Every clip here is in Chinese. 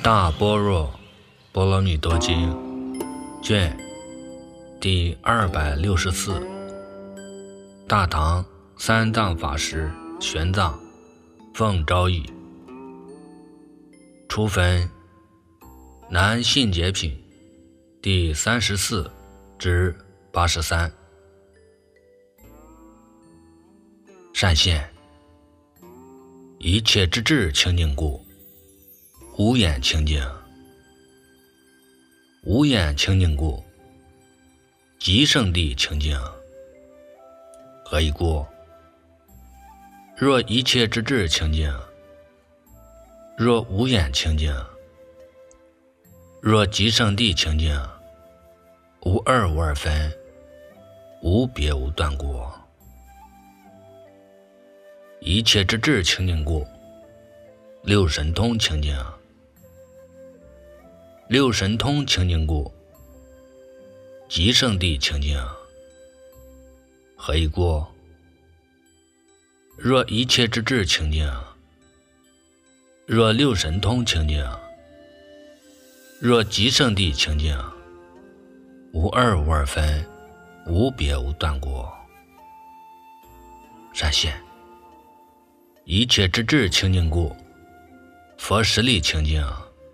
大般若波罗蜜多经卷第264，大唐三藏法师玄奘奉诏译，初分南信解品第34至83。善现一切之智清净故，无眼清净；无眼清净故，极胜地清净。何以故？若一切之智清净，若无眼清净，若极胜地清净，无二无二分，无别无断过。一切之智清净故，六神通清净；六神通清净故，极胜地清净。何以故？若一切之智清净，若六神通清净，若极胜地清净，无二无二分，无别无断过。善现一切之智清净故，佛实力清净；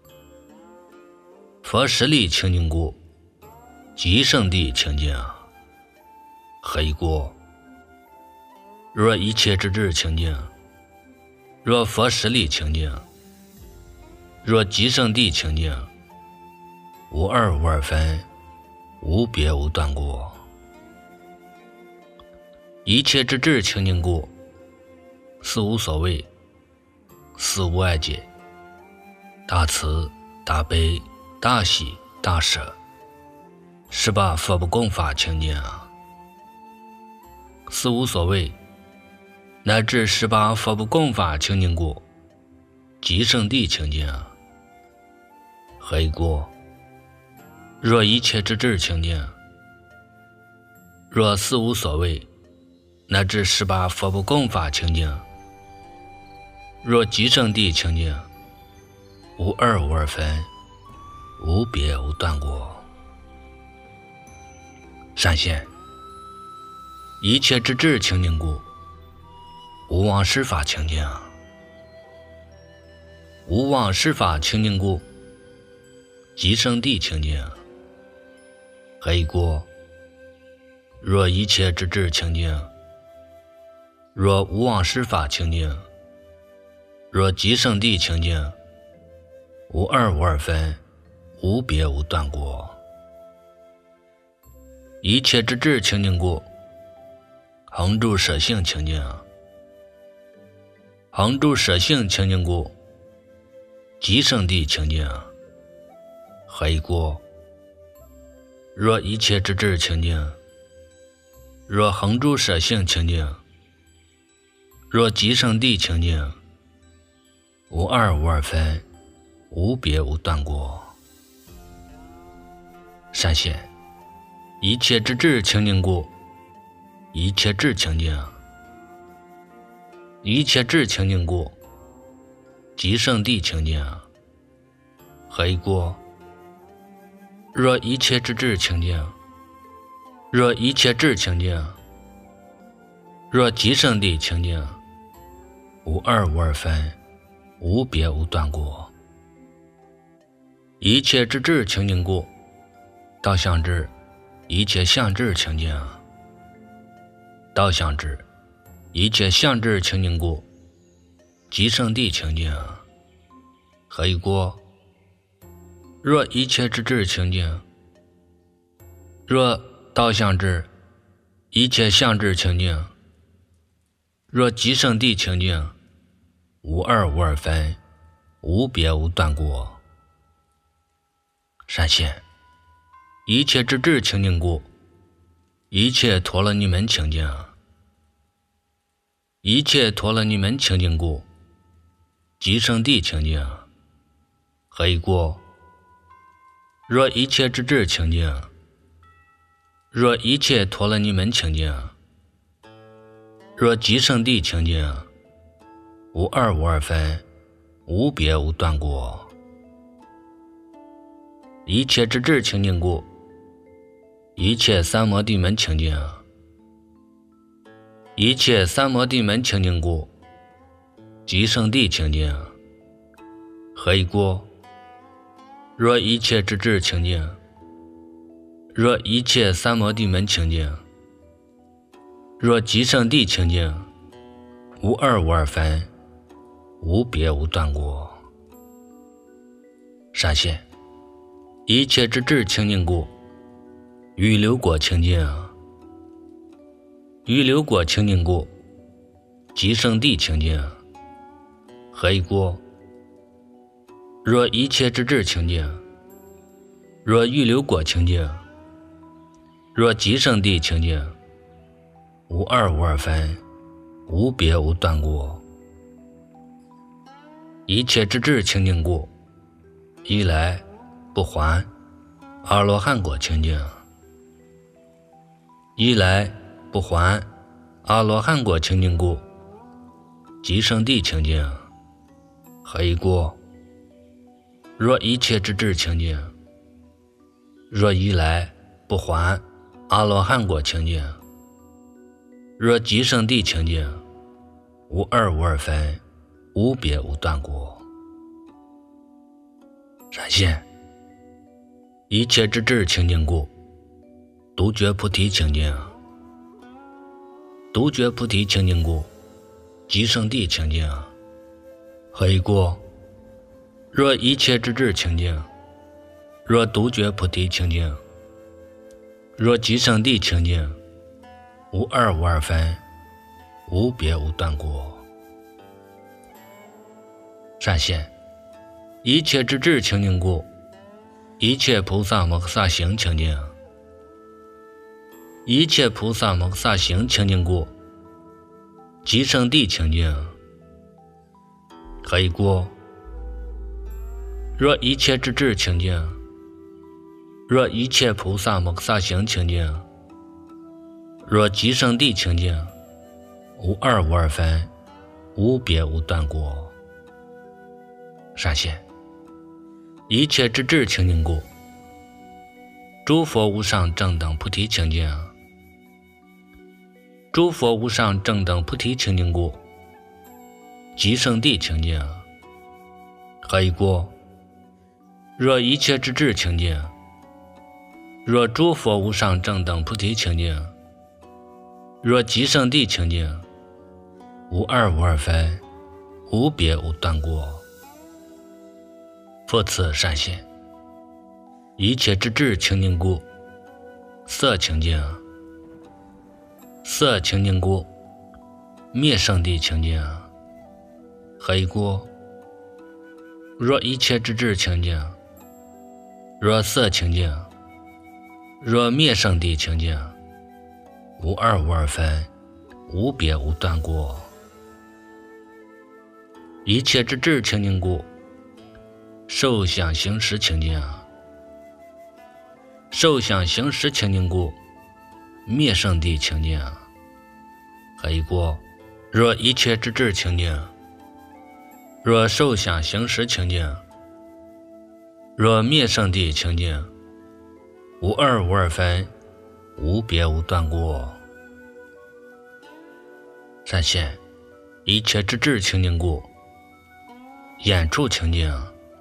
佛实力清净故，极胜地清净。何以故？若一切之智清净，若佛实力清净，若极胜地清净，无二无二分，无别无断过。一切之智清净故，四无所谓，四无碍解，大慈大悲大喜大舍，18佛不共法清净。四无所谓乃至18佛不共法清净故，极胜地清净。何以故？若一切之智清净，若四无所谓乃至18佛不共法清净，若极胜地清净，无二无二分，无别无断过。善现一切之智清净故，无妄施法清净；无妄施法清净故，极胜地清净。何以故？若一切之智清净，若无妄施法清净，若极胜地清净，无二无二分，无别无断过。一切之智清净故，恒住舍性清净；恒住舍性清净故，极胜地清净。何以故？若一切之智清净，若恒住舍性清净，若极胜地清净，无二无二分，无别无断过。善现一切之智清净故，一切智清净；一切智清净故，极胜地清净。何以故？若一切之智清净，若一切智清净，若极胜地清净，无二无二分，无别无断过。一切之智清净故，道相智一切相智清净；道相智一切相智清净故，极胜地清净。何以故？若一切之智清净，若道相智一切相智清净，若极胜地清净，无二无二分，无别无断过。善现一切之智清净故，一切陀罗尼门清净；一切陀罗尼门清净故，极胜地清净。何以故？若一切之智清净，若一切陀罗尼门清净，若极胜地清净，无二无二分，无别无断过。 一切之智清净故，一切三摩地门清净。一切三摩地门清净故，即圣地清净。何以故？若一切之智清净，若一切三摩地门清净，若即圣地清净，无二无二分，无别无断过。闪现一切之智清净故，预流果清净。预流果清净故，即圣地清净。何以故？若一切之智清净，若预流果清净，若即圣地清净，无二无二分，无别无断过。一切之智清净故，一来不还阿罗汉果清净。一来不还阿罗汉果清净故，即圣地清净。何以故？若一切之智清净，若一来不还阿罗汉果清净，若即圣地清净，无二无二分，无别无断过。闪现一切之智清净故，独觉菩提清净。独觉菩提清净故，即圣地清净。何以故？若一切之智清净，若独觉菩提清净，若即圣地清净，无二无二分，无别无断过。闪现一切之智清净故，一切菩萨摩诃萨行清净。一切菩萨摩诃萨行清净故，即圣地清净。何以故？若一切之智清净，若一切菩萨摩诃萨行清净，若即圣地清净，无二无二分，无别无断过。闪现一切之智清净故，诸佛无上正等菩提清净。诸佛无上正等菩提清净故，即圣地清净。何以故？若一切之智清净，若诸佛无上正等菩提清净，若即圣地清净，无二无二分，无别无断过。复次闪现一切之智清净故，色清净。色清净故，灭圣地清净。何以故？若一切之智清净，若色清净，若灭圣地清净，无二无二分，无别无断过。一切之智清净故，受想行识清净。受想行识清净故，灭圣地清净。何以故？若一切之智清净，若受想行识清净，若灭圣地清净，无二无二分，无别无断过。闪现一切之智清净故，眼处清净。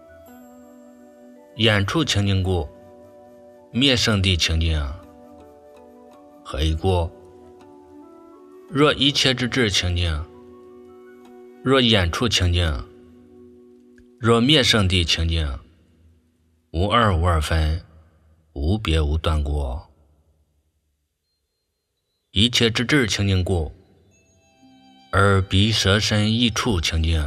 眼处清净故，灭圣地清净。何以故？若一切之智清净，若眼处清净，若灭圣地清净，无二无二分，无别无断过。一切之智清净故，耳鼻舌身意处清净。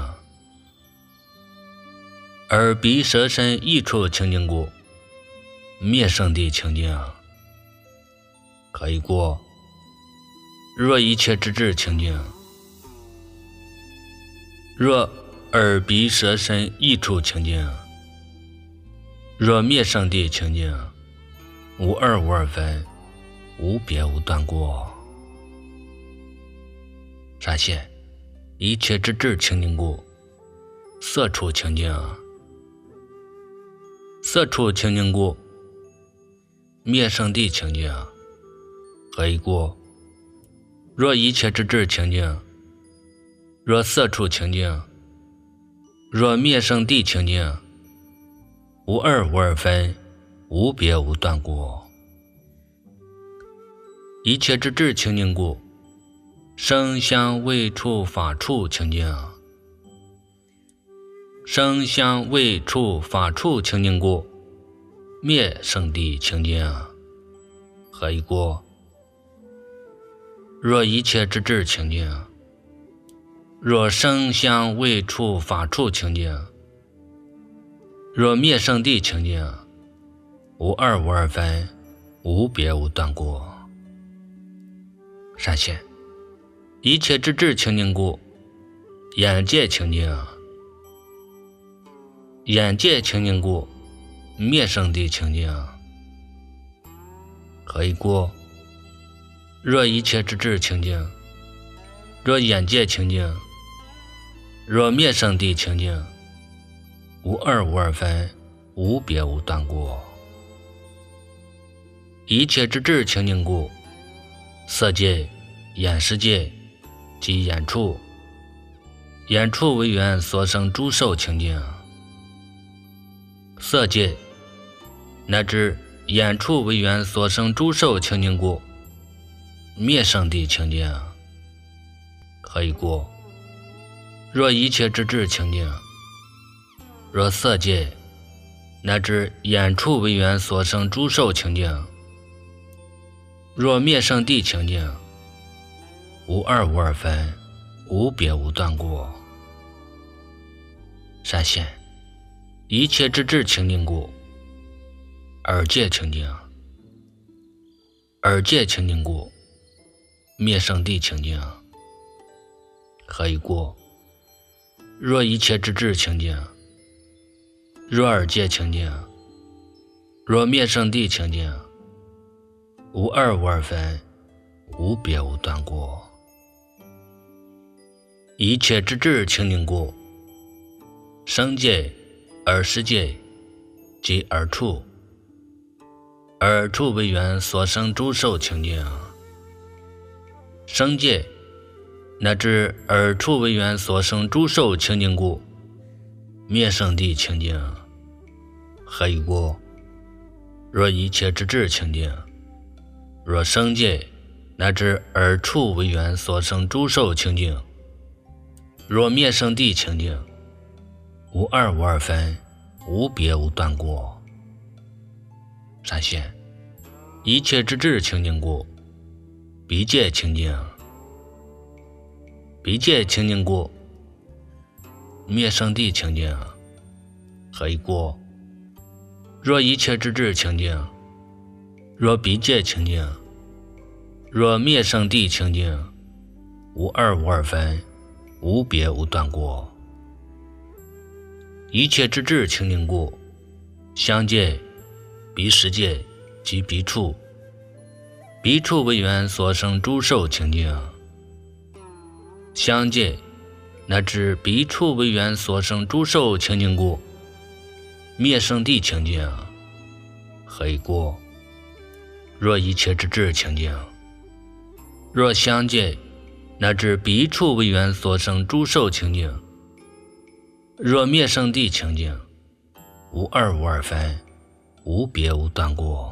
耳鼻舌身意处清净故，灭圣地清净。何以故？若一切之智清净，若耳鼻舌身意处清净，若灭圣地清净，无二无二分，无别无断过。闪现一切之智清净故，色处清净。 色处清净故，灭生地清净，何以故？若一切之智清净，若色处清净，若灭生地清净，无二无二分，无别无断故。一切之智清净故，声香味触法处清净，声香味触法处清净故，灭生地清净，何以故？若一切之智清净，若声香味触法处清净，若灭生地清净，无二无二分，无别无断故。善现一切之智清净故，眼界清净，眼界清净故，灭生地清净，何以故？若一切之智清净，若眼界清净，若灭生地清净，无二无二分，无别无断故。一切之智清净故，色界、眼识界及眼处，眼处为缘所生诸受清净，色界乃至眼处为缘所生诸受清净故，灭生地清净，何以故？若一切之智清净，若色界乃至眼处为缘所生诸受清净，若灭生地清净，无二无二分，无别无断故。善现一切之智清净故，耳界清净，耳界清净故，灭生地清净，何以故？若一切之智清净，若耳界清净，若灭生地清净，无二无二分，无别无断故。一切之智清净故，声界、耳识界及耳处，耳处为缘所生诸受清净，声界乃至耳处为缘所生诸受清净故，灭生地清净，何以故？若一切之智清净，若声界乃至耳处为缘所生诸受清净，若灭生地清净，无二无二分，无别无断故。善现一切之智清净故，鼻界清净，鼻界清净故，灭生地清净，何以故？若一切之智清净，若鼻界清净，若灭生地清净，无二无二分，无别无断故。一切之智清净故，香界、鼻识界及鼻处，鼻处为缘所生诸受清净，香界乃至鼻处为缘所生诸受清净故，灭生地清净，何以故？若一切之智清净，若香界乃至鼻处为缘所生诸受清净，若灭生地清净，无二无二分，无别无断故。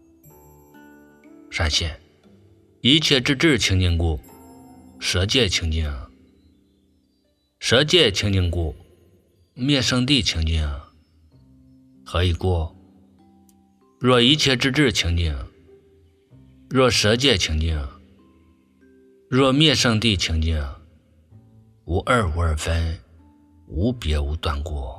善现一切之智清净故，舌界清净，舌界清净故，灭生地清净，何以故？若一切之智清净，若舌界清净，若灭生地清净，无二无二分，无别无断故。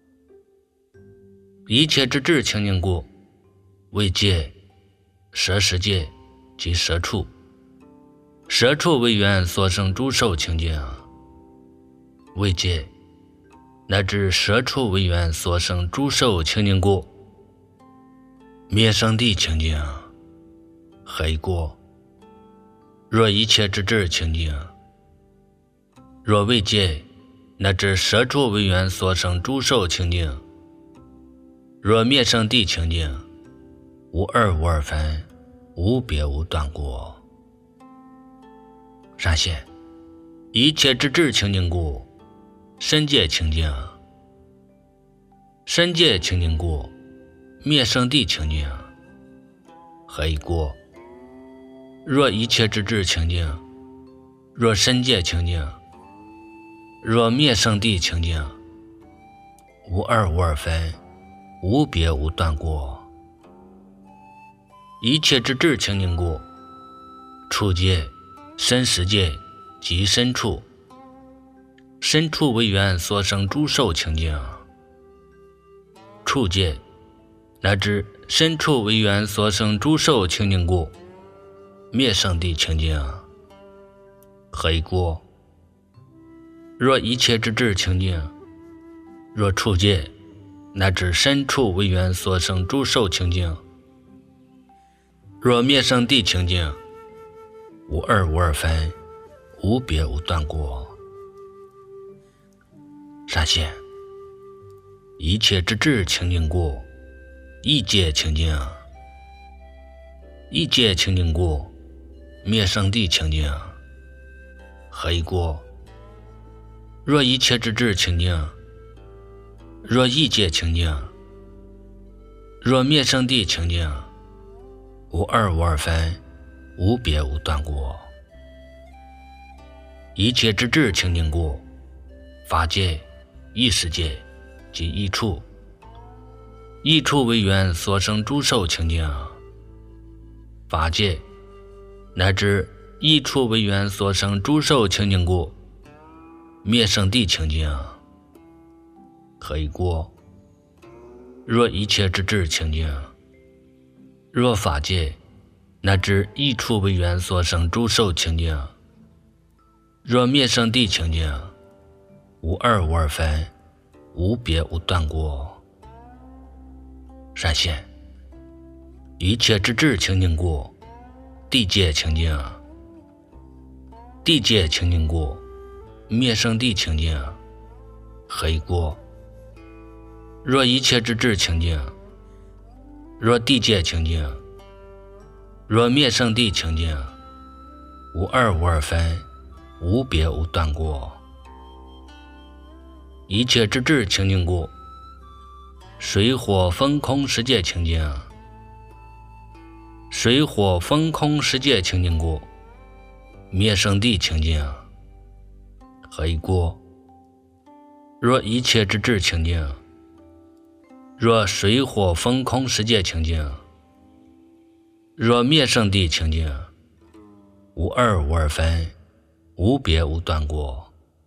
一切之智清净故，味界、舌识界及舌处，舌处为缘所生诸受清净，味界乃至舌处为缘所生诸受清净故，灭生地清净，何以故？若一切之智清净，若味界乃至舌处为缘所生诸受清净， 若灭生地清净，无二无二分，无别无断过。闪现一切之智清净故，身界清净，身界清净故，灭生地清净，何以故？若一切之智清净，若身界清净，若灭生地清净，无二无二分，无别无断过。一切之智清净故，处界、身实界及身处，身处为缘所生诸受清净，处界乃至身处为缘所生诸受清净故，灭生地清净，何以故？若一切之智清净，若处界乃至身处为缘所生诸受清净，若灭生地清净，无二无二分，无别无断过。闪现一切之智清净故，意界清净，意界清净故，灭生地清净，何以故？若一切之智清净，若意界清净，若灭生地清净，无二无二分，无别无断过。一切之智清净故，法界、意识界及意处，意处为缘所生诸受清净，法界乃至意处为缘所生诸受清净故，灭生地清净，何以故？若一切之智清净，若法界乃至意处为缘所生诸受清净，若灭生地清净，无二无二分，无别无断过。闪现一切之智清净故，地界清净，地界清净故，灭生地清净，何以故？若一切之智清净，若地界清净，若灭生地清净，无二无二分，无别无断过。一切之智清净故，水火风空十界清净，水火风空十界清净故，灭生地清净，何以故？若一切之智清净，若水火风空十界清净，若灭生地清净，无二无二分，无别无断过。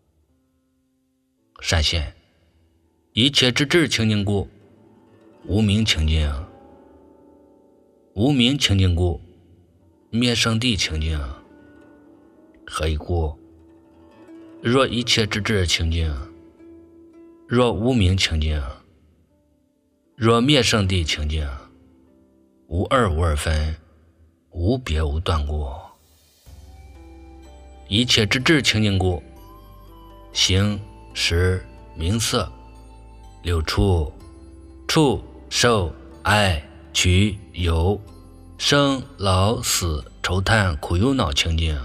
闪现一切之智清净故，无明清净，无明清净故，灭生地清净，何以故？若一切之智清净，若无明清净，若灭生地清净，无二无二分，无别无断过。一切之智清净故，形、识、名色、六处、触、受、爱、取、有、生、老、死、愁叹、苦忧恼清净，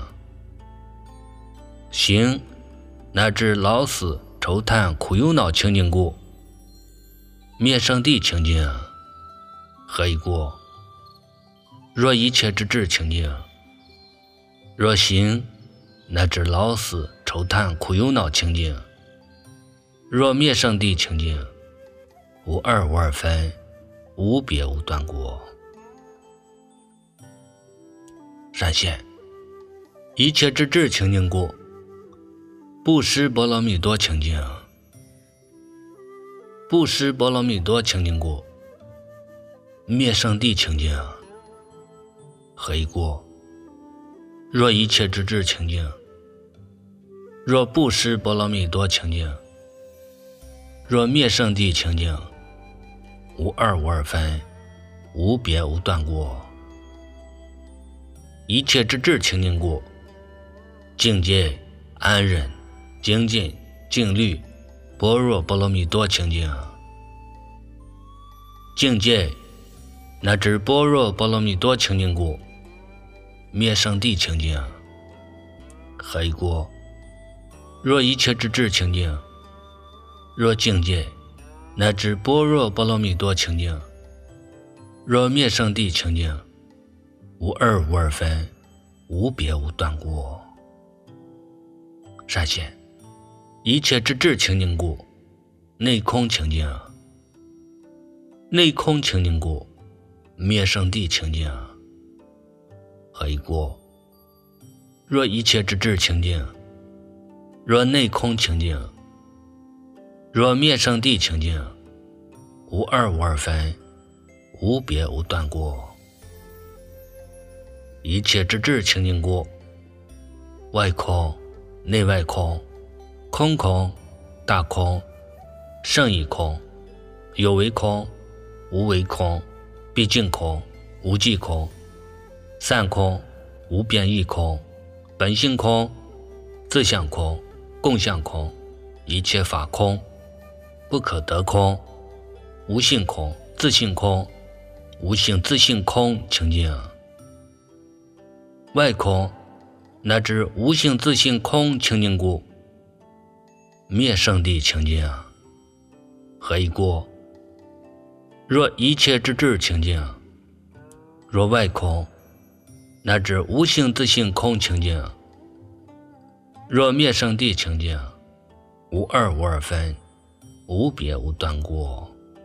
形乃至老死、愁叹、苦忧恼清净故，灭生地清净，何以故？若一切之智清净，若形乃至老死、愁叹、苦忧恼清净，若灭生地清净，无二无二分，无别无断过。闪现一切之智清净故，布施波罗蜜多清净，布施波罗蜜多清净故，灭生地清净，何以故？若一切之智清净，若布施波罗蜜多清净，若灭生地清净，无二无二分，无别无断过。一切之智清净故，境界、安忍、精进、静虑、般若波罗蜜多清净， 境界乃至般若波罗蜜多清净故，灭生地清净。何以故？若一切之智清净，若境界乃至般若波罗蜜多清净，若灭生地清净，无二无二分，无别无断故。善现一切之智清净故，内空清净。内空清净故，灭生地清净。何以故？若一切之智清净，若内空清净，若灭生地清净，无二无二分，无别无断故。一切之智清净故，外空内外空，空空大空，胜义空，有为空无为空，毕竟空无际空，散空无变异空，本性空，自相空，共相空，一切法空，不可得空，无性空，自性空，无性自性空清净。外空乃至无性自性空清净故，灭生地清净。何以故？若一切之智清净，若外空乃至无性自性空清净，若灭生地清净，无二无二分，无别无断故。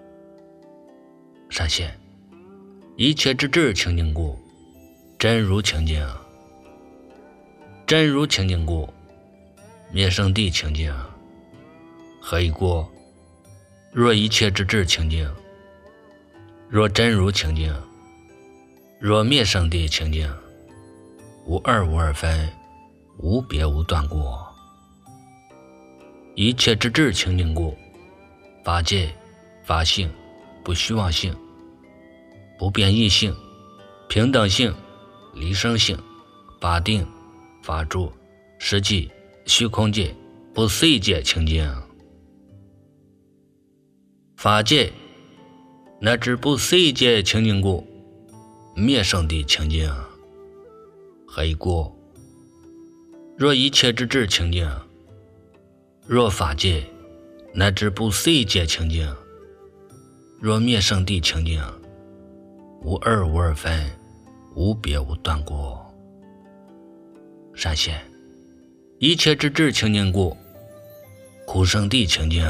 善现一切之智清净故，真如清净。真如清净故，灭生地清净。何以故？若一切之智清净，若真如清净，若灭生地清净，无二无二分，无别无断故。一切之智清净故，法界法性不虚妄性，不变异性，平等性，离生性，法定法住实际虚空界不思议界清净。法界乃至不思议界清净故，灭生地清净。何以故？若一切之智清净，若法界乃至不思议界清净，若灭生地清净，无二无二分，无别无断故。善现一切之智清净故，苦生地清净。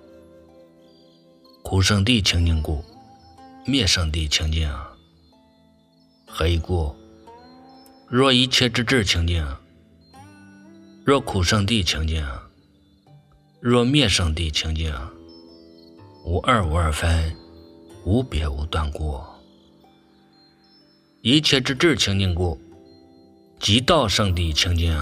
苦生地清净故，灭生地清净。何以故？若一切之智清净，若苦生地清净，若灭生地清净，无二无二分，无别无断故。一切之智清净故，极道圣地清净。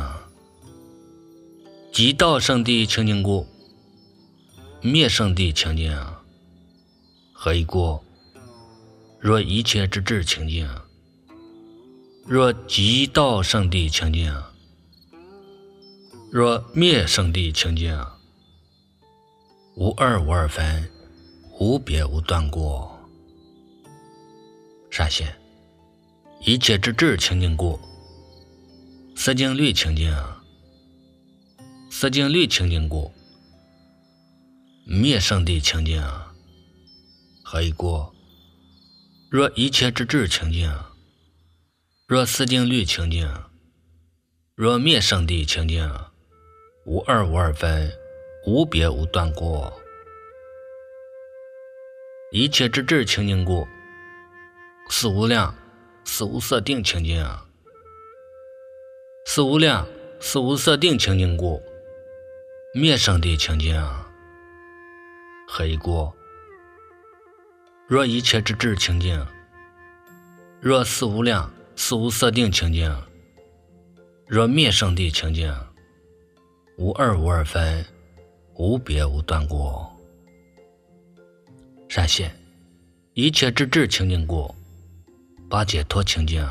极道圣地清净故，灭生地清净。何以故？若一切之智清净，若极道圣地清净，若灭生地清净，无二无二分，无别无断故。善现一切之智清净故，思经律清净。思经律清净故，灭生地清净。何以故？若一切之智清净，若思经律清净，若灭生地清净，无二无二分，无别无断故。一切之智清净故，四无量四无色定清净。四无量四无色定清净故，灭生地清净。何以故？若一切之智清净，若四无量四无色定清净，若灭生地清净，无二无二分，无别无断故。善现一切之智清净故，八解脱清净。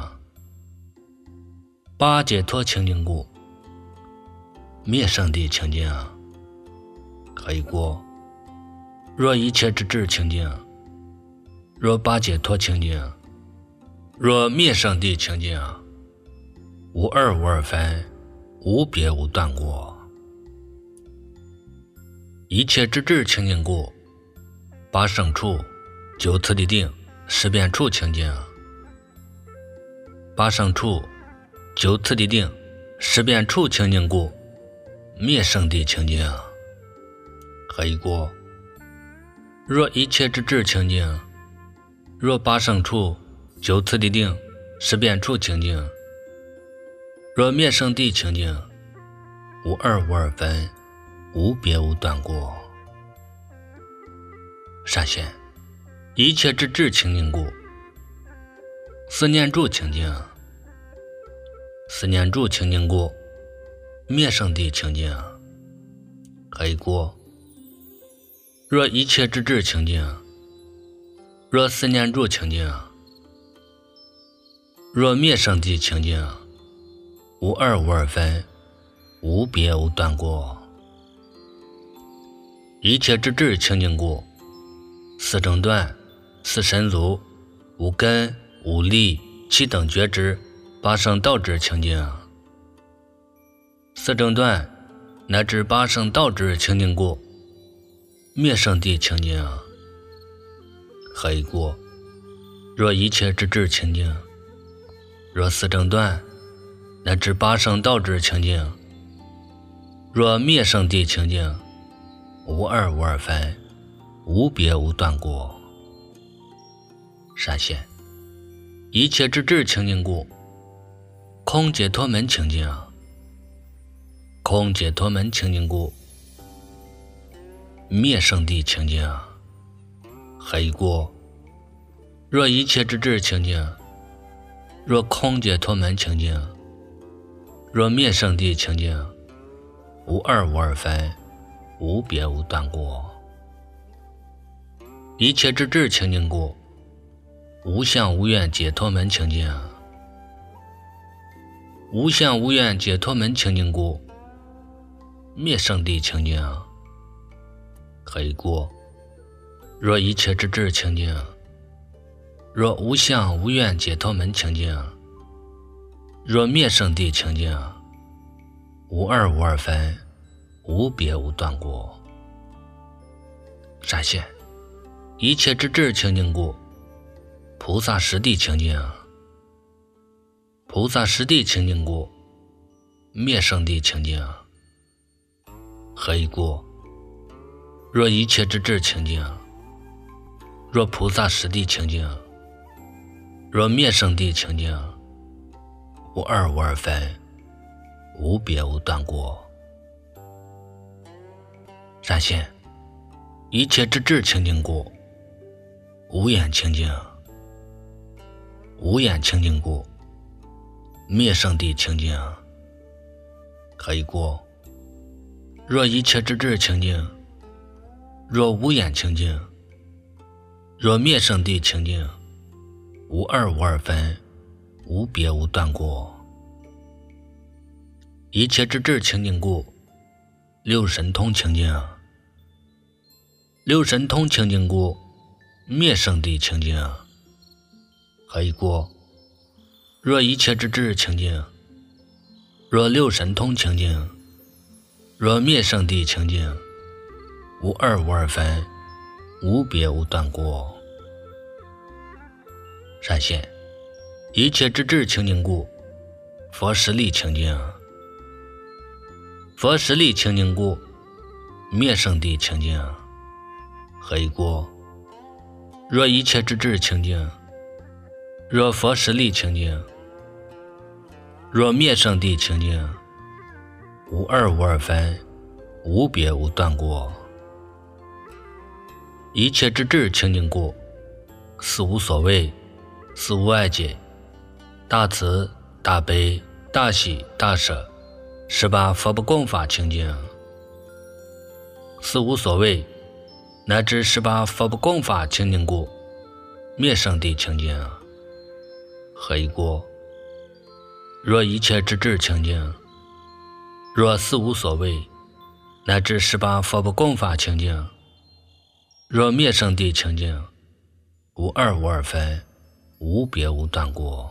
八解脱清净故，灭生地清净。何以故？若一切之智清净， 若八解脱清净，若灭生地清净，无二无二分，无别无断过。一切之智清净故，八圣处、九次第定、十遍处清净。八圣处、九次第定、十遍处清净故，灭生地清净。何以故？若一切之智清净，若八圣处、九次第定、十遍处清净，若灭生地清净，无二无二分，无别无断过。善现，一切之智清净故，四念住清净。四念住清净故，灭生地清净。何以故？若一切之智清净，若四念住清净，若灭生地清净，无二无二分，无别无断过。一切之智清净故，四正断、四神足、五根、五力、七等觉知、八圣道智清净。四正断乃至八圣道智清净故，灭生地清净。何以故？若一切之智清净，若四正断乃至八圣道智清净，若灭生地清净，无二无二分，无别无断过。善现，一切之智清净故，空解脱门清净。空解脱门清净故，灭生地清净。何以故？若一切之智清净，若空解脱门清净，若灭生地清净，无二无二分，无别无断过。一切之智清净故，无相无愿解脱门清净。无相无愿解脱门清净故，灭生地清净。何以故？若一切之智清净，若无相无愿解脱门清净，若灭生地清净，无二无二分，无别无断过。善现，一切之智清净故，菩萨实地清净。菩萨实地清净故，灭生地清净。何以故？若一切之智清净，若菩萨实地清净，若灭生地清净，无二无二分，无别无断过。善现，一切之智清净故，无眼清净。无眼清净故，灭生地清净。何以故？若一切之智清净，若无眼清净，若灭生地清净，无二无二分，无别无断过。一切之智清净故，六神通清净。六神通清净故，灭生地清净。何以故？若一切之智清净，若六神通清净，若灭生地清净，无二无二分，无别无断过。善现，一切之智清净故，佛实力清净。佛实力清净故，灭生地清净。何以故？若一切之智清净，若佛实力清净，若灭生地清净，无二无二分，无别无断过。一切之智清净故，四无所谓，四无碍解，大慈大悲大喜大舍，18佛不共法清净。四无所谓乃至18佛不共法清净故，灭生地清净。何以故？若一切之智清净，若四无所谓乃至18佛不共法清净，若灭生地清净， 无二无二分，无别无断过。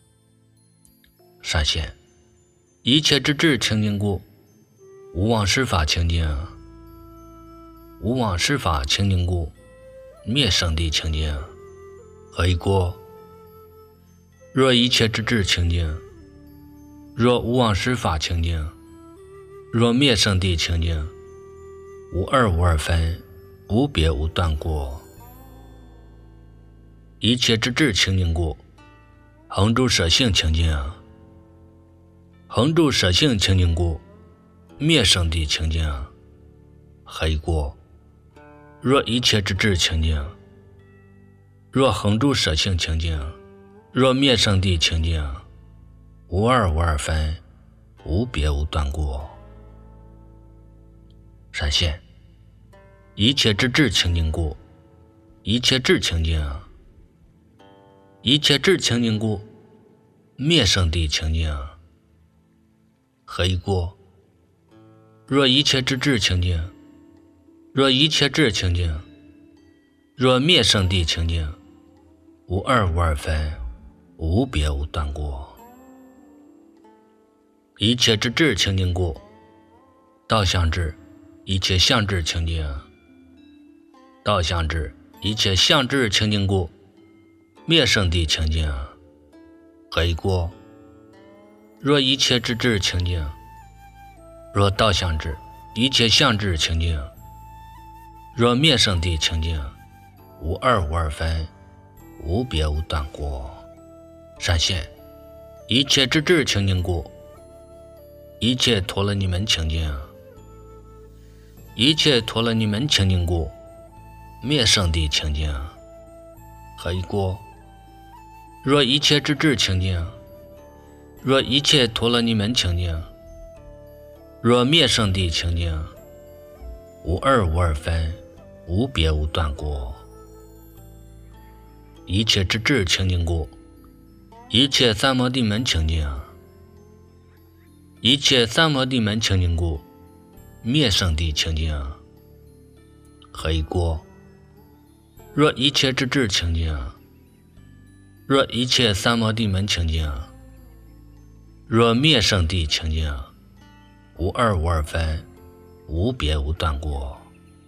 闪现一切之智清净故，无妄施法清净，无妄施法清净故，灭生地清净。何以故？若一切之智清净，若无妄施法清净，若灭生地清净，无二无二分，无别无断过。一切之智清净故，恒住舍性清净，恒住舍性清净故，灭生地清净。何以故？若一切之智清净，若恒住舍性清净，若灭生地清净，无二无二分，无别无断过。闪现一切之智清净故，一切智清净，一切智清净故，灭生地清净。何以故？若一切之智清净，若一切智清净，若灭生地清净，无二无二分，无别无断过。一切之智清净故，道相智一切相智清净，道相智一切相智清净故，灭生地清净。何以故？若一切之智清净，若道相智一切相智清净，若灭生地清净，无二无二分，无别无断过。闪现一切之智清净故，一切陀罗尼门清净，一切陀罗尼门清净故，灭生地清净。何以故？若一切之智清净，若一切陀罗尼门清净，若灭生地清净，无二无二分，无别无断过。一切之智清净故，一切三摩地门清净，一切三摩地门清净故，灭生地清净。何以故？若一切之智清净，若一切三摩地门清净，若灭生地清净，无二无二分，无别无断过。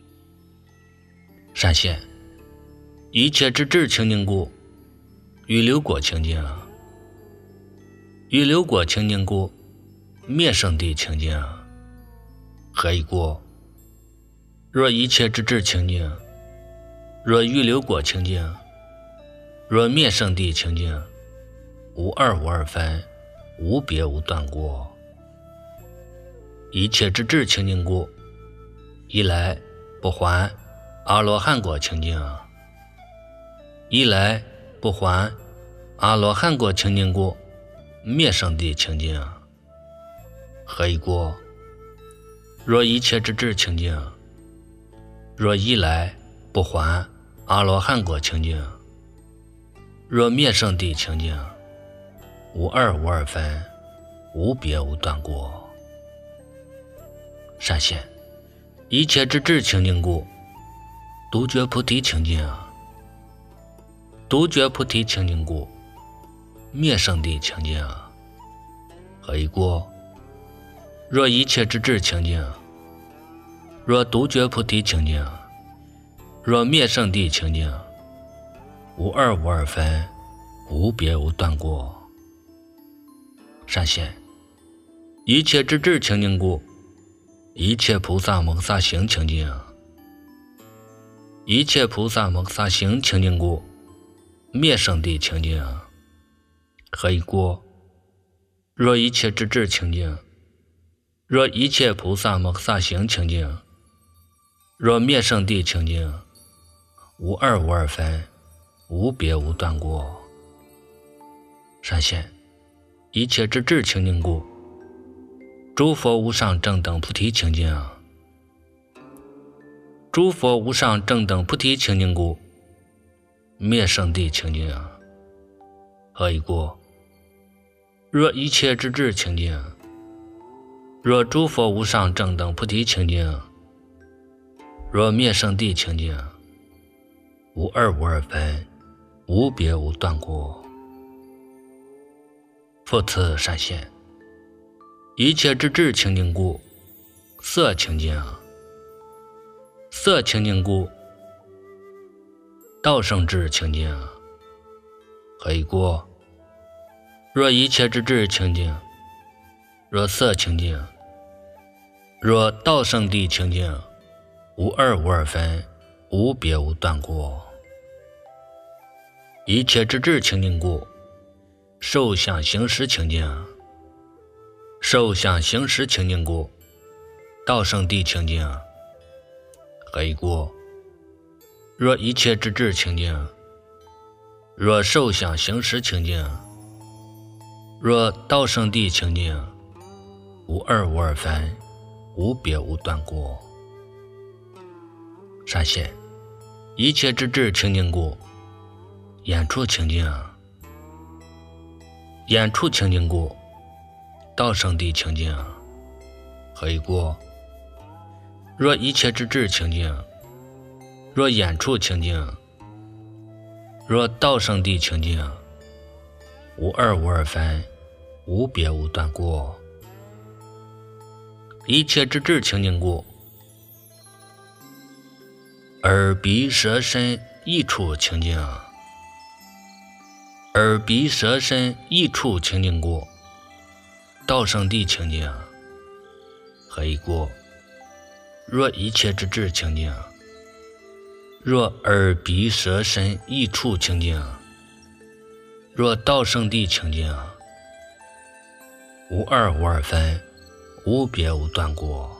闪现一切之智清净故，预流果清净，预流果清净故，灭生地清净。何以故？若一切之智清净，若预流果清净，若灭生地清净，无二无二分，无别无断过。一切之智清净故，一来不还阿罗汉果清净，一来不还阿罗汉果清净故，灭生地清净。何以故？若一切之智清净，若一来不还阿罗汉果清净，若灭生地清净，无二无二分，无别无断过。闪现一切之智清净故，独觉菩提清净，独觉菩提清净故，灭生地清净。何以故？若一切之智清净，若独觉菩提清净，若灭生地清净，无二无二分，无别无断过。闪现一切之智清净故，一切菩萨摩诃萨行清净，一切菩萨摩诃萨行清净故，灭生地清净。何以故？若一切之智清净，若一切菩萨摩诃萨行清净，若灭生地清净，无二无二分，无别无断过。闪现一切之智清净故，诸佛无上正等菩提清净，诸佛无上正等菩提清净故，灭生地清净。何以故？若一切之智清净，若诸佛无上正等菩提清净，若灭生地清净，无二无二分， 无别无断过。复次闪现，一切之智清净故，色清净，色清净故，道生智清净。何以故？若一切之智清净，若色清净，若道生地清净，无二无二分，无别无断过。一切之智清净故，受想行识清净，受想行识清净故，道生地清净。何以故？若一切之智清净，若受想行识清净，若道生地清净，无二无二分，无别无断过。闪现，一切之智清净故，眼处清净，眼处清净故，道生地清净。何以故？若一切之智清净，若眼处清净，若道生地清净，无二无二分，无别无断过。一切之智清净故，耳鼻舌身意处清净，耳鼻舌身意处清净故，道生地清净。何以故？若一切之智清净，若耳鼻舌身意处清净，若道生地清净，无二无二分，无别无断过。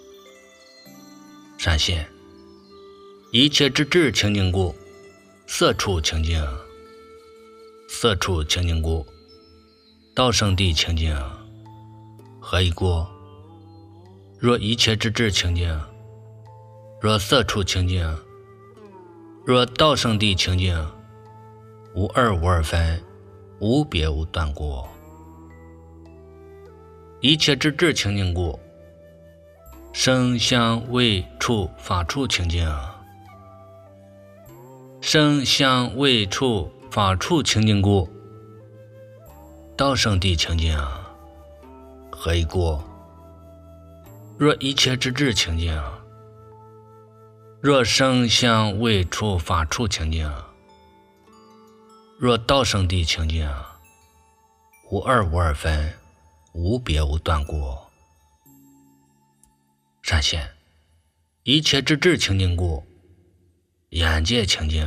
闪现，一切之智清净故，色处清净，色处清净故，道生地清净。何以故？若一切之智清净，若色处清净，若道生地清净，无二无二分，无别无断过。一切之智清净故，声香味触法处清净，声香味触法处清净故，道生地清净。何以故？若一切之智清净，若声香味触法处清净，若道生地清净，无二无二分，无别无断过。闪现，一切之智清净故，眼界清净，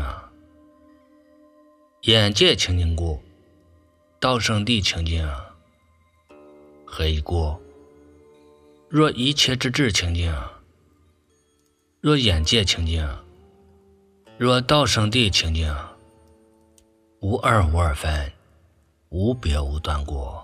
眼界清净故，道生地清净。何以故？若一切之智清净，若眼界清净，若道生地清净，无二无二分，无别无断过。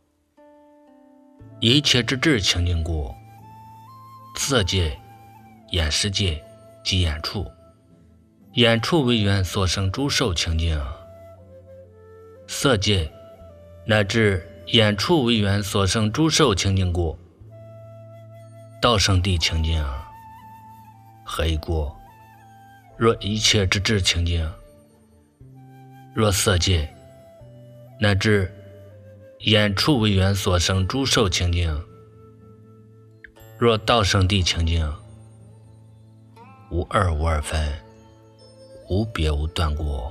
一切之智清净故，色界、眼识界及眼处，眼处为缘所生诸受清净，色界乃至眼处为缘所生诸受清净故，道生地清净。何以故？若一切之智清净，若色界乃至眼处为缘所生诸受清净，若道生地清净，无二无二分，无别无断过。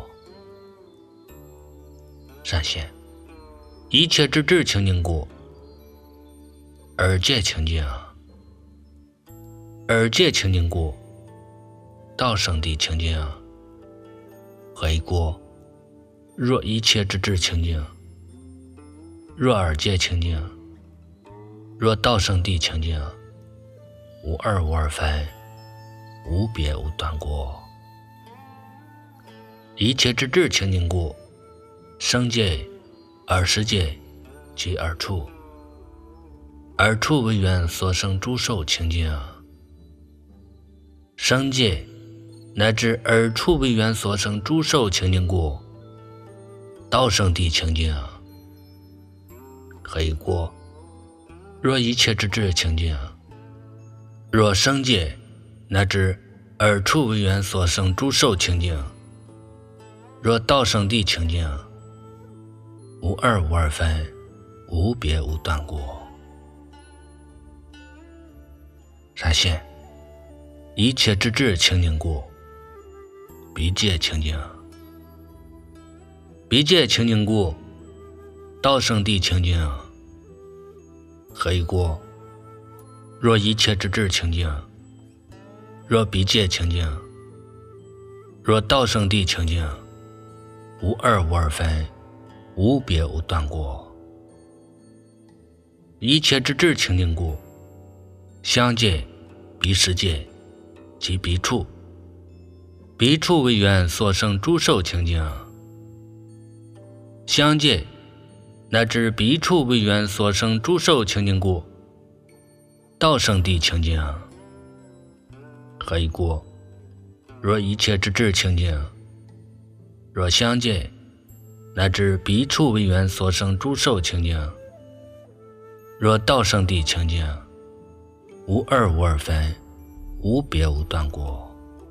闪现，一切之智清净故，耳界清净，耳界清净故，道生地清净。何以故？若一切之智清净，若耳界清净，若道生地清净，无二无二分，无别无断过。一切之智清净故，声界、耳识界及耳处，耳处为缘所生诸受清净，声界乃至耳处为缘所生诸受清净故，道生地清净。何以故？若一切之智清净，若声界乃至耳处为缘所生诸受清净， 若道生地清净，无二无二分，无别无断过。闪现一切之智清净故，彼界清净。彼界清净故，道生地清净。何以故？若一切之智清净，若彼界清净，若道生地清净，无二无二分，无别无断过。一切之智清净故，相界、彼世界及彼处，彼处为缘所生诸受清净。相界乃至彼处为缘所生诸受清净故，道生地清净。何以故？若一切之智清净，若相界乃至彼处为缘所生诸受清净，若道生地清净，无二无二分，无别无断过。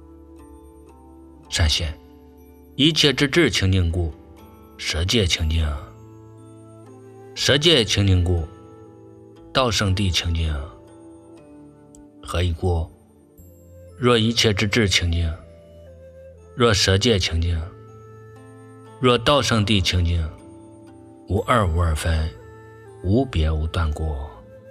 闪现一切之智清净故，舍界清净。舍界清净故，道生地清净。何以故？若一切之智清净，若舍界清净，若道生地清净，无二无二分，无别无断过。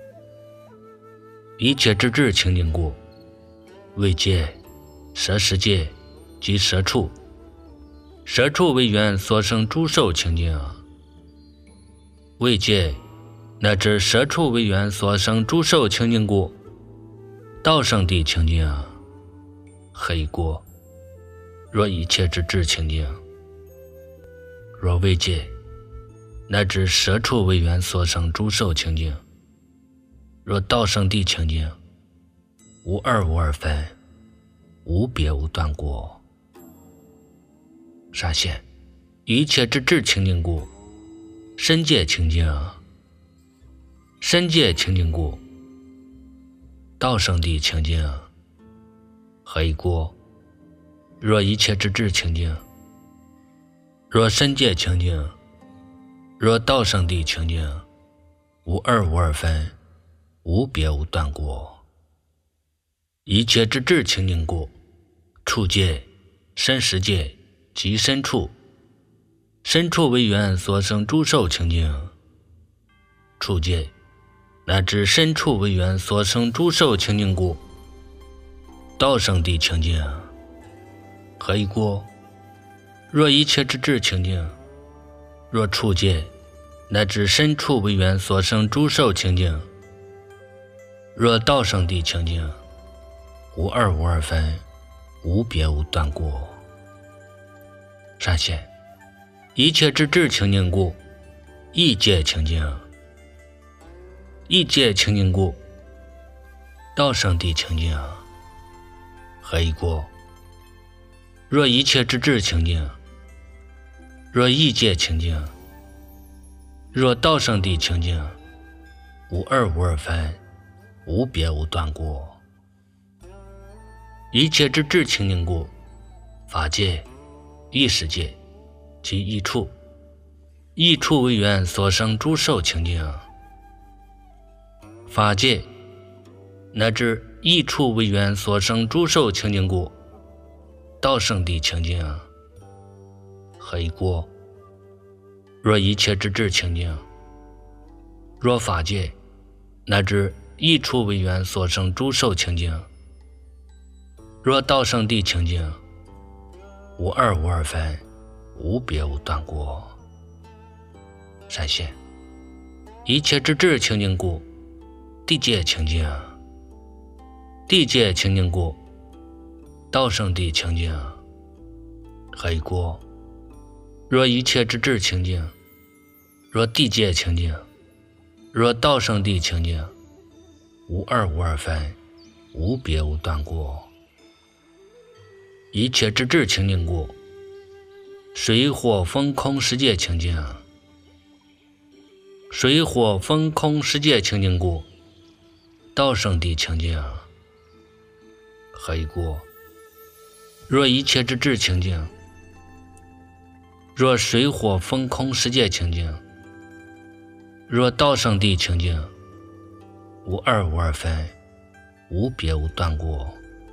一切之智清净故，为界、舍世界及舍处，舍处为缘所生诸受清净。为界乃至舍处为缘所生诸受清净故，道生地清净。何以故？若一切之智清净，若为界乃至舍处为缘所生诸受清净，若道生地清净，无二无二分，无别无断过。闪现一切之智清净故，身界清净。身界清净故，道生地清净。何以故？若一切之智清净，若身界清净，若道生地清净，无二无二分，无别无断过。一切之智清净故，处界、身实界及身处，身处为缘所生诸受清净。处界乃至身处为缘所生诸受清净故，道生地清净。何以故？若一切之智清净，若处界乃至身处为缘所生诸受清净，若道生地清净，无二无二分，无别无断过。闪现一切之智清净故，意界清净。意界清净故，道生地清净。何以故？若一切之智清净，若意界清净，若道生地清净，无二无二分，无别无断过。一切之智清净故，法界、意识界及意处，意处为缘所生诸受清净。法界乃至意处为缘所生诸受清净故，道生地清净。何以故？若一切之智清净，若法界乃至意处为缘所生诸受清净，若道生地清净，无二无二分，无别无断过。闪现一切之智清净故，地界清净。地界清净故，道生地清净。何以故？若一切之智清净，若地界清净，若道生地清净，无二无二分，无别无断过。一切之智清净故，水火风空世界清净。水火风空世界清净故，道生地清净。何以故？若一切之智清净， 若水火风空世界清净，若道生地清净，无二无二分，无别无断过。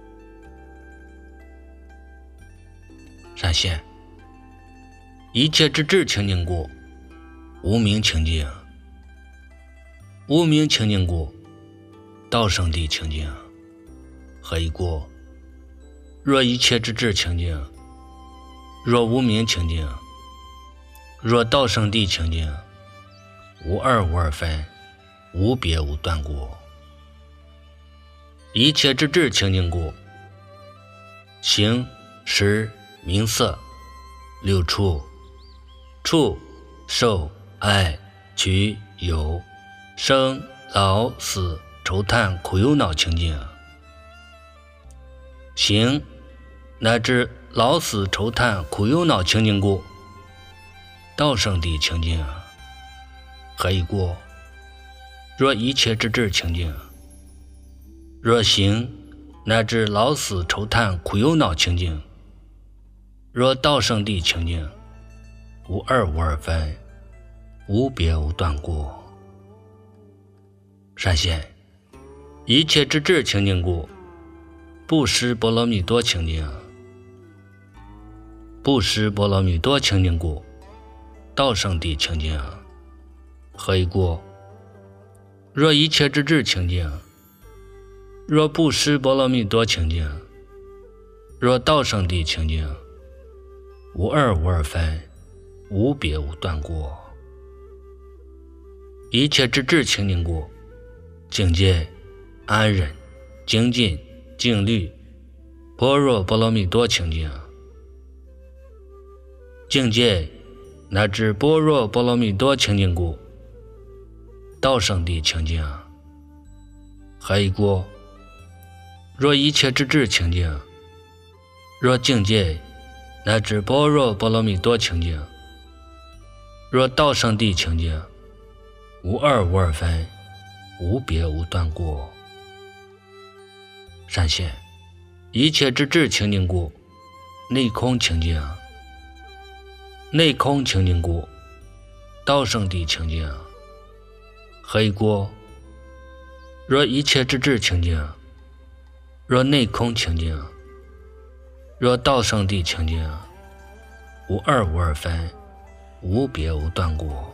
闪现一切之智清净故，无明清净，无明清净故，道生地清净。何以故？若一切之智清净，若无明清净，若道生地清净，无二无二分，无别无断过。一切之智清净故，形识名色六处，触受爱取有生老死愁叹苦忧恼清净。行乃至老死愁叹苦忧恼清净故，道生地清净。何以故？若一切之智清净，若行乃至老死愁叹苦忧恼清净，若道生地清净，无二无二分，无别无断过。闪现一切之智清净故，布施波罗蜜多清净。布施波罗蜜多清净故，道生地清净。何以故？若一切之智清净，若布施波罗蜜多清净，若道生地清净，无二无二分，无别无断过。一切之智清净故，境界安忍精进静虑般若波罗蜜多清净。境界乃至般若波罗蜜多清净故，道生地清净。何以故？若一切之智清净，若境界乃至般若波罗蜜多清净，若道生地清净，无二无二分，无别无断过。闪现一切之智清净故，内空清净。内空清净故，道生地清净。何以故？若一切之智清净，若内空清净，若道生地清净，无二无二分，无别无断过。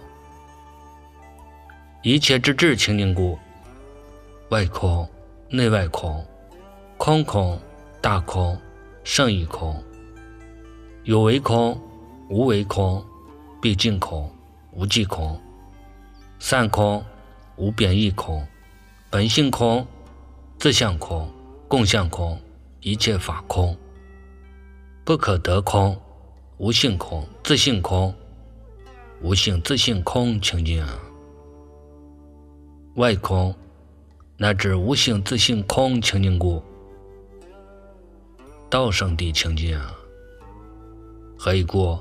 一切之智清净故，外空内外空，空空大空胜义空，有为空无为空，毕竟空无际空，散空无变异空，本性空自相空共相空，一切法空，不可得空无性空自性空，无性自性空清净。外空乃至无性自性空清净故，道生地清净。何以故？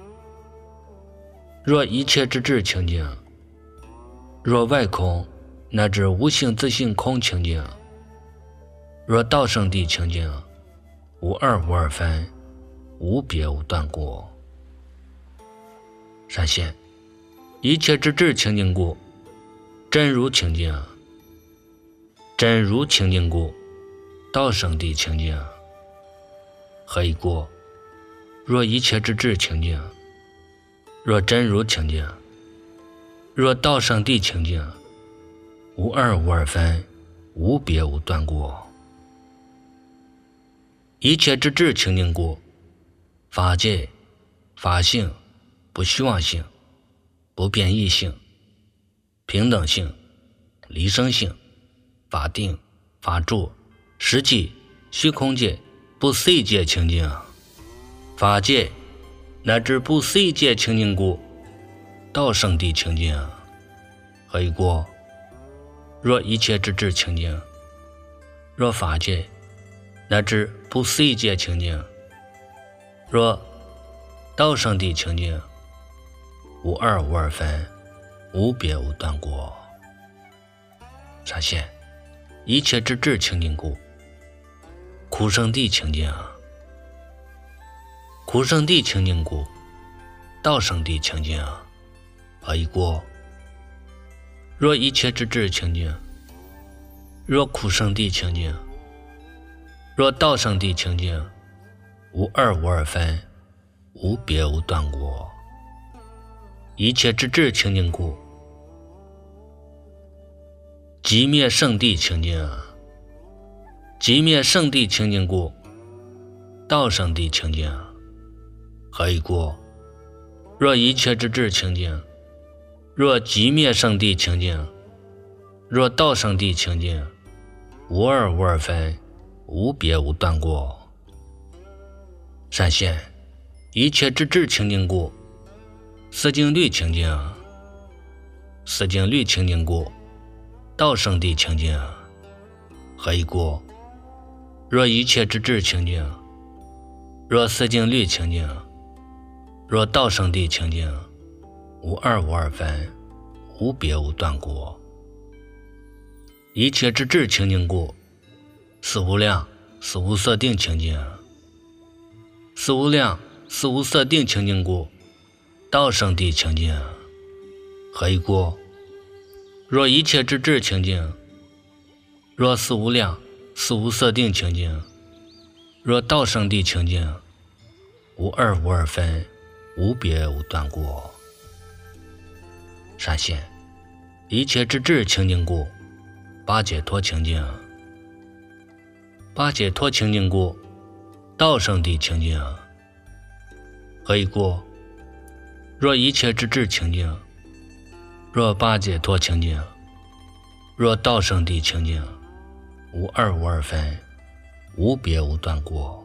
若一切之智清净，若外空乃至无性自性空清净，若道生地清净，无二无二分，无别无断过。闪现一切之智清净故，真如清净。真如清净故，道生地清净。何以故？若一切之智清净，若真如清净，若道生地清净，无二无二分，无别无断过。一切之智清净故，法界法性不虚妄性，不变异性，平等性离生性，法定法住实际虚空界不随界清净。法界乃至不随界清净故，道生地清净。何以故？若一切之智清净，若法界乃至不随界清净，若道生地清净，无二无二分，无别无断过。闪现一切之智清净故，苦生地清净。苦生地清净故， 道生地清净，何以故？若一切之智清净，若苦生地清净，若道生地清净，无二无二分，无别无断过。一切之智清净故，即灭圣地清净，即灭圣地清净故，道生地清净，何以故？若一切之智清净，若即灭圣地清净，若道生地清净，无二无二分，无别无断过。善现一切之智清净故，思境律清净，思境律清净故，道生地清净，何以故？若一切之智清净，若思境律清净，若道生地清净，无二无二分，无别无断过。一切之智清净故，思无量思无色定清净，思无量思无色定清净故，道生地清净，何以故？若一切之智清净，若思无量思无色定清净，若道生地清净，无二无二分，无别无断过。善现一切之智清净故，八解脱清净，八解脱清净故，道生地清净，何以故？若一切之智清净，若八解脱清净，若道生地清净，无二无二分，无别无断过。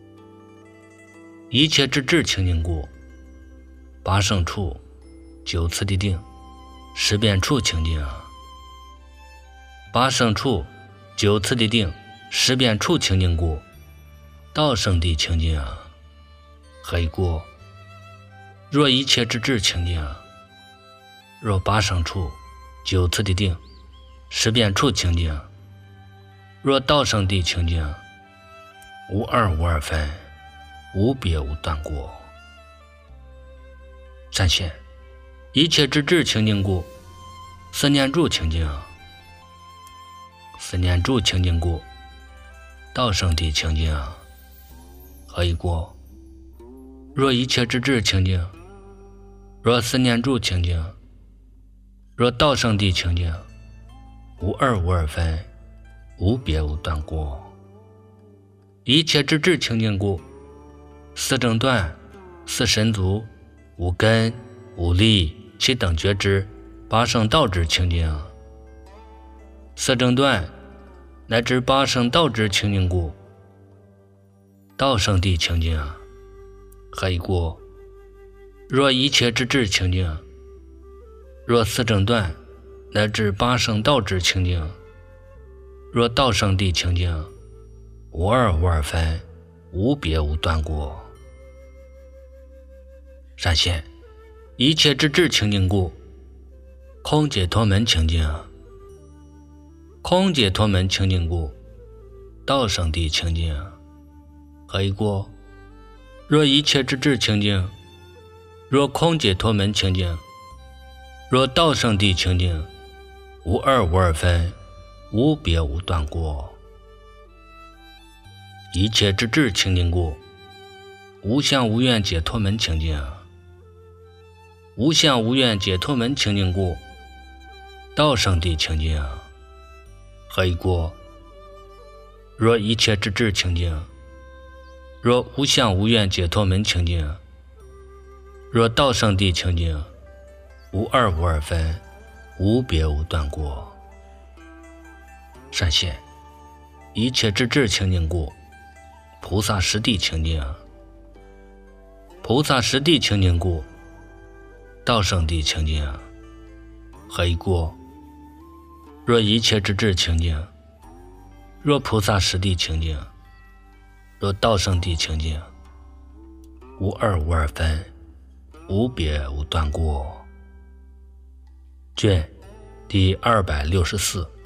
一切之智清净故，八圣处九次第定十遍处清净，八圣处九次第定十遍处清净故，道生地清净，何以故？若一切之智清净，若八圣处九次第定十遍处清净，若道生地清净，无二无二分，无别无断过。善现一切之智清净故，思念住清净，思念住清净故，道生地清净，何以故？若一切之智清净，若思念住清净，若道生地清净，无二无二分，无别无断过。一切之智清净故，思正断思神足无根无力其等觉知八圣道之清净，思正断乃至八圣道之清净故，道生地清净，何以故？若一切之智清净，若思正断乃至八圣道之清净，若道生地清净，无二无二分，无别无断过。善现一切之智清净故，空解脱门清净，空解脱门清净故，道生地清净，何以故？若一切之智清净，若空解脱门清净，若道生地清净，无二无二分，无别无断过。一切之智清净故，无相无愿解脱门清净，无相无愿解脱门清净故，道生地清净，何以故？若一切之智清净，若无相无愿解脱门清净，若道生地清净，无二无二分，无别无断过。善现一切之智清净故，菩萨实地清净，菩萨实地清净故，道生地清净，何以故？若一切之智清净，若菩萨实地清净，若道生地清净，无二无二分，无别无断过。卷第264。